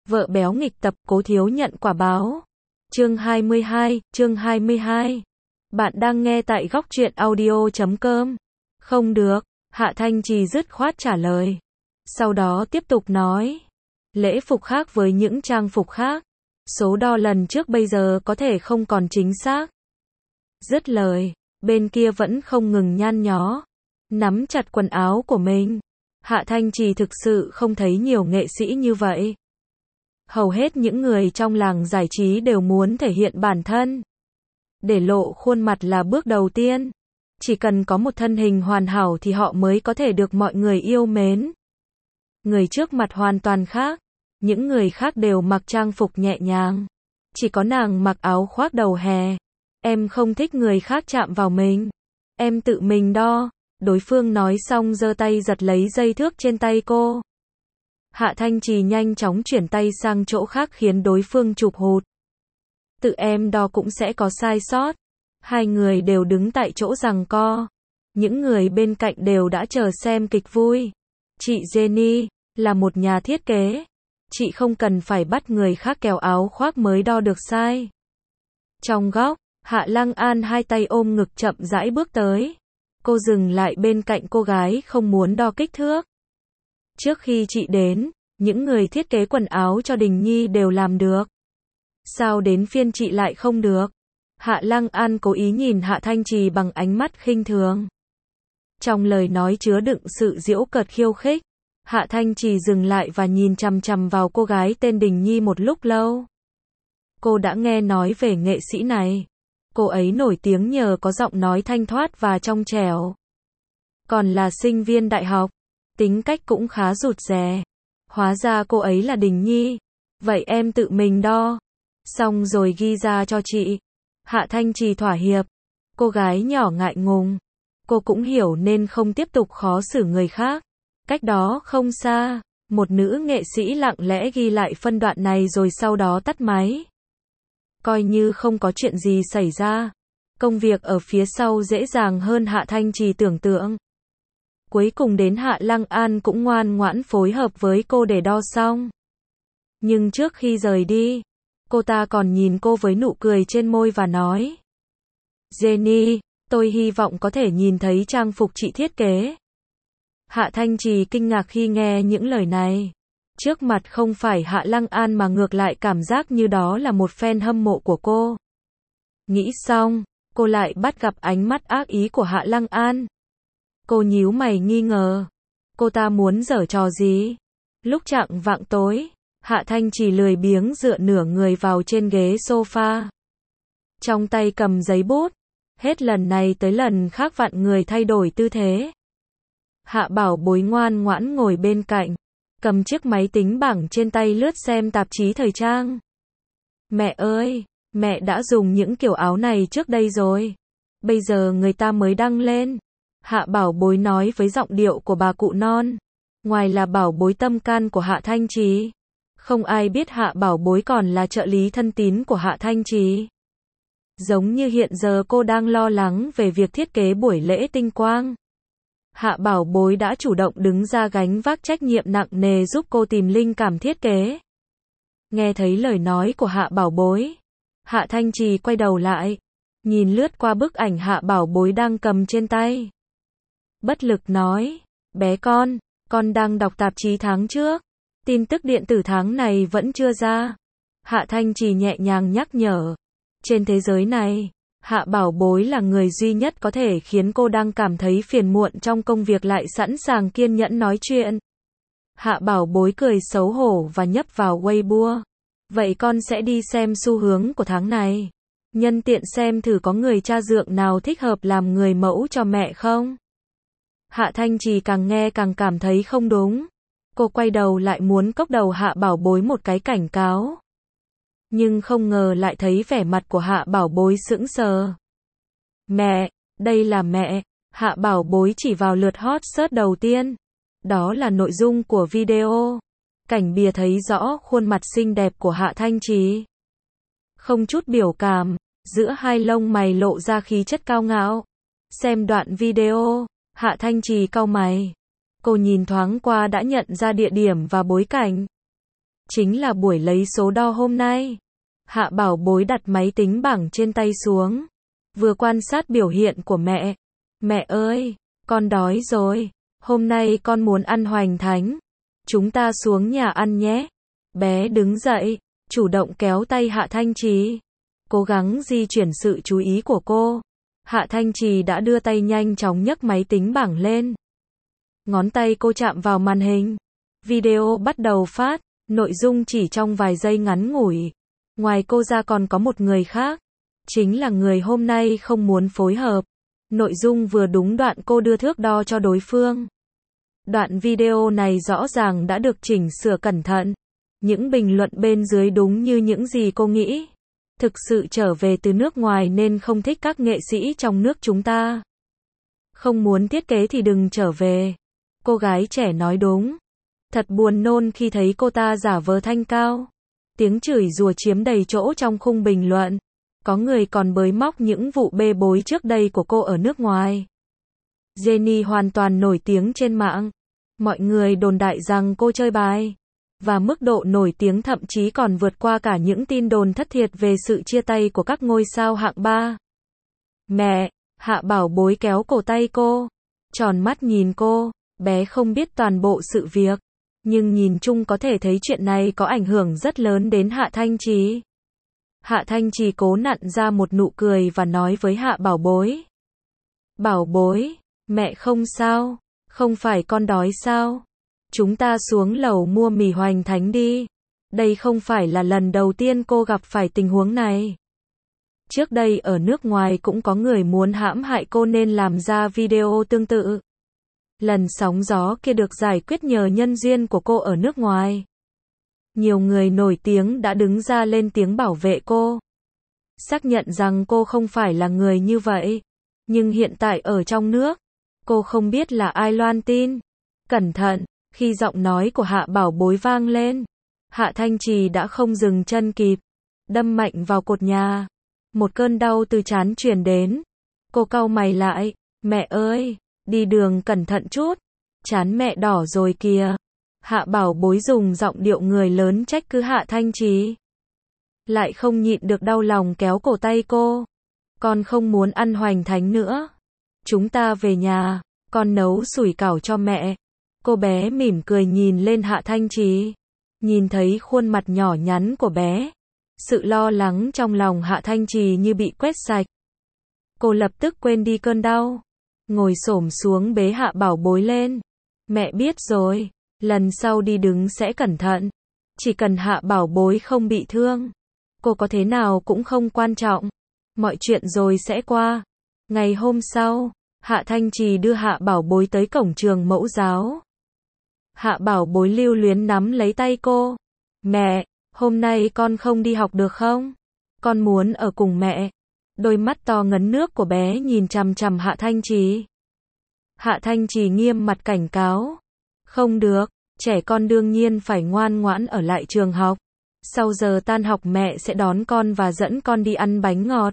Vợ béo nghịch tập, cố thiếu nhận quả báo. Chương 22. Bạn đang nghe tại góc truyện audio.com. Không được, Hạ Thanh Trì dứt khoát trả lời. Sau đó tiếp tục nói. Lễ phục khác với những trang phục khác. Số đo lần trước bây giờ có thể không còn chính xác. Dứt lời, bên kia vẫn không ngừng nhăn nhó. Nắm chặt quần áo của mình. Hạ Thanh Trì thực sự không thấy nhiều nghệ sĩ như vậy. Hầu hết những người trong làng giải trí đều muốn thể hiện bản thân. Để lộ khuôn mặt là bước đầu tiên. Chỉ cần có một thân hình hoàn hảo thì họ mới có thể được mọi người yêu mến. Người trước mặt hoàn toàn khác. Những người khác đều mặc trang phục nhẹ nhàng. Chỉ có nàng mặc áo khoác đầu hè. Em không thích người khác chạm vào mình. Em tự mình đo. Đối phương nói xong giơ tay giật lấy dây thước trên tay cô. Hạ Thanh Trì nhanh chóng chuyển tay sang chỗ khác khiến đối phương chụp hụt. Tự em đo cũng sẽ có sai sót. Hai người đều đứng tại chỗ giằng co. Những người bên cạnh đều đã chờ xem kịch vui. Chị Jenny là một nhà thiết kế. Chị không cần phải bắt người khác kéo áo khoác mới đo được sai. Trong góc, Hạ Lăng An hai tay ôm ngực chậm rãi bước tới. Cô dừng lại bên cạnh cô gái không muốn đo kích thước. Trước khi chị đến, những người thiết kế quần áo cho Đình Nhi đều làm được. Sao đến phiên chị lại không được? Hạ Lăng An cố ý nhìn Hạ Thanh Trì bằng ánh mắt khinh thường. Trong lời nói chứa đựng sự giễu cợt khiêu khích. Hạ Thanh Trì dừng lại và nhìn chằm chằm vào cô gái tên Đình Nhi một lúc lâu. Cô đã nghe nói về nghệ sĩ này. Cô ấy nổi tiếng nhờ có giọng nói thanh thoát và trong trẻo. Còn là sinh viên đại học, tính cách cũng khá rụt rè. Hóa ra cô ấy là Đình Nhi. Vậy em tự mình đo. Xong rồi ghi ra cho chị. Hạ Thanh Trì thỏa hiệp. Cô gái nhỏ ngại ngùng. Cô cũng hiểu nên không tiếp tục khó xử người khác. Cách đó không xa, một nữ nghệ sĩ lặng lẽ ghi lại phân đoạn này rồi sau đó tắt máy. Coi như không có chuyện gì xảy ra. Công việc ở phía sau dễ dàng hơn Hạ Thanh Trì tưởng tượng. Cuối cùng đến Hạ Lăng An cũng ngoan ngoãn phối hợp với cô để đo xong. Nhưng trước khi rời đi, cô ta còn nhìn cô với nụ cười trên môi và nói. Jenny, tôi hy vọng có thể nhìn thấy trang phục chị thiết kế. Hạ Thanh Trì kinh ngạc khi nghe những lời này. Trước mặt không phải Hạ Lăng An mà ngược lại cảm giác như đó là một fan hâm mộ của cô. Nghĩ xong, cô lại bắt gặp ánh mắt ác ý của Hạ Lăng An. Cô nhíu mày nghi ngờ. Cô ta muốn giở trò gì? Lúc chạng vạng tối, Hạ Thanh Trì lười biếng dựa nửa người vào trên ghế sofa. Trong tay cầm giấy bút. Hết lần này tới lần khác vặn người thay đổi tư thế. Hạ Bảo Bối ngoan ngoãn ngồi bên cạnh. Cầm chiếc máy tính bảng trên tay lướt xem tạp chí thời trang. Mẹ ơi, mẹ đã dùng những kiểu áo này trước đây rồi. Bây giờ người ta mới đăng lên. Hạ Bảo Bối nói với giọng điệu của bà cụ non. Ngoài là bảo bối tâm can của Hạ Thanh Trì, không ai biết Hạ Bảo Bối còn là trợ lý thân tín của Hạ Thanh Trì. Giống như hiện giờ cô đang lo lắng về việc thiết kế buổi lễ tinh quang. Hạ Bảo Bối đã chủ động đứng ra gánh vác trách nhiệm nặng nề giúp cô tìm linh cảm thiết kế. Nghe thấy lời nói của Hạ Bảo Bối, Hạ Thanh Trì quay đầu lại, nhìn lướt qua bức ảnh Hạ Bảo Bối đang cầm trên tay. Bất lực nói, bé con đang đọc tạp chí tháng trước, tin tức điện tử tháng này vẫn chưa ra. Hạ Thanh Trì nhẹ nhàng nhắc nhở, trên thế giới này, Hạ Bảo Bối là người duy nhất có thể khiến cô đang cảm thấy phiền muộn trong công việc lại sẵn sàng kiên nhẫn nói chuyện. Hạ Bảo Bối cười xấu hổ và nhấp vào Weibo. Vậy con sẽ đi xem xu hướng của tháng này. Nhân tiện xem thử có người cha dượng nào thích hợp làm người mẫu cho mẹ không? Hạ Thanh Trì càng nghe càng cảm thấy không đúng. Cô quay đầu lại muốn cốc đầu Hạ Bảo Bối một cái cảnh cáo. Nhưng không ngờ lại thấy vẻ mặt của Hạ Bảo Bối sững sờ. Mẹ, đây là mẹ. Hạ Bảo Bối chỉ vào lượt hot search đầu tiên. Đó là nội dung của video. Cảnh bìa thấy rõ khuôn mặt xinh đẹp của Hạ Thanh Trì. Không chút biểu cảm, giữa hai lông mày lộ ra khí chất cao ngạo. Xem đoạn video, Hạ Thanh Trì cau mày. Cô nhìn thoáng qua đã nhận ra địa điểm và bối cảnh. chính là buổi lấy số đo hôm nay. Hạ Bảo Bối đặt máy tính bảng trên tay xuống, vừa quan sát biểu hiện của mẹ. Mẹ ơi, con đói rồi, hôm nay con muốn ăn hoành thánh. Chúng ta xuống nhà ăn nhé. Bé đứng dậy, chủ động kéo tay Hạ Thanh Trì, cố gắng di chuyển sự chú ý của cô. Hạ Thanh Trì đã đưa tay nhanh chóng nhấc máy tính bảng lên. Ngón tay cô chạm vào màn hình. Video bắt đầu phát, nội dung chỉ trong vài giây ngắn ngủi. Ngoài cô ra còn có một người khác, chính là người hôm nay không muốn phối hợp. Nội dung vừa đúng đoạn cô đưa thước đo cho đối phương. Đoạn video này rõ ràng đã được chỉnh sửa cẩn thận. Những bình luận bên dưới đúng như những gì cô nghĩ. Thực sự trở về từ nước ngoài nên không thích các nghệ sĩ trong nước chúng ta. Không muốn thiết kế thì đừng trở về. Cô gái trẻ nói đúng. Thật buồn nôn khi thấy cô ta giả vờ thanh cao. Tiếng chửi rủa chiếm đầy chỗ trong khung bình luận. Có người còn bới móc những vụ bê bối trước đây của cô ở nước ngoài. Jennie hoàn toàn nổi tiếng trên mạng. Mọi người đồn đại rằng cô chơi bài. Và mức độ nổi tiếng thậm chí còn vượt qua cả những tin đồn thất thiệt về sự chia tay của các ngôi sao hạng 3. Mẹ, Hạ Bảo Bối kéo cổ tay cô, tròn mắt nhìn cô. Bé không biết toàn bộ sự việc, nhưng nhìn chung có thể thấy chuyện này có ảnh hưởng rất lớn đến Hạ Thanh Trì. Hạ Thanh Trì cố nặn ra một nụ cười và nói với Hạ Bảo Bối. Bảo Bối, mẹ không sao, không phải con đói sao? Chúng ta xuống lầu mua mì hoành thánh đi. Đây không phải là lần đầu tiên cô gặp phải tình huống này. Trước đây ở nước ngoài cũng có người muốn hãm hại cô nên làm ra video tương tự. Lần sóng gió kia được giải quyết nhờ nhân duyên của cô ở nước ngoài. Nhiều người nổi tiếng đã đứng ra lên tiếng bảo vệ cô. Xác nhận rằng cô không phải là người như vậy. Nhưng hiện tại ở trong nước, cô không biết là ai loan tin. Cẩn thận, khi giọng nói của Hạ Bảo Bối vang lên, Hạ Thanh Trì đã không dừng chân kịp, đâm mạnh vào cột nhà. Một cơn đau từ trán truyền đến. Cô cau mày lại, mẹ ơi, đi đường cẩn thận chút, trán mẹ đỏ rồi kìa. Hạ Bảo Bối dùng giọng điệu người lớn trách cứ Hạ Thanh Trì. Lại không nhịn được đau lòng kéo cổ tay cô. Con không muốn ăn hoành thánh nữa. Chúng ta về nhà, con nấu sủi cảo cho mẹ. Cô bé mỉm cười nhìn lên Hạ Thanh Trì. Nhìn thấy khuôn mặt nhỏ nhắn của bé, sự lo lắng trong lòng Hạ Thanh Trì như bị quét sạch. Cô lập tức quên đi cơn đau, ngồi xổm xuống bế Hạ Bảo Bối lên. Mẹ biết rồi, lần sau đi đứng sẽ cẩn thận. Chỉ cần Hạ Bảo Bối không bị thương, cô có thế nào cũng không quan trọng. Mọi chuyện rồi sẽ qua. Ngày hôm sau, Hạ Thanh Trì đưa Hạ Bảo Bối tới cổng trường mẫu giáo. Hạ Bảo Bối lưu luyến nắm lấy tay cô. Mẹ, hôm nay con không đi học được không? Con muốn ở cùng mẹ. Đôi mắt to ngấn nước của bé nhìn chằm chằm Hạ Thanh Trì. Hạ Thanh Trì nghiêm mặt cảnh cáo. Không được, trẻ con đương nhiên phải ngoan ngoãn ở lại trường học. Sau giờ tan học mẹ sẽ đón con và dẫn con đi ăn bánh ngọt.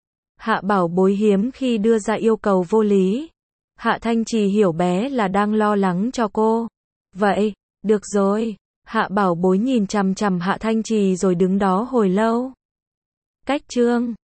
Hạ Bảo Bối hiếm khi đưa ra yêu cầu vô lý. Hạ Thanh Trì hiểu bé là đang lo lắng cho cô. Vậy, được rồi. Hạ Bảo Bối nhìn chằm chằm Hạ Thanh Trì rồi đứng đó hồi lâu. Cách chương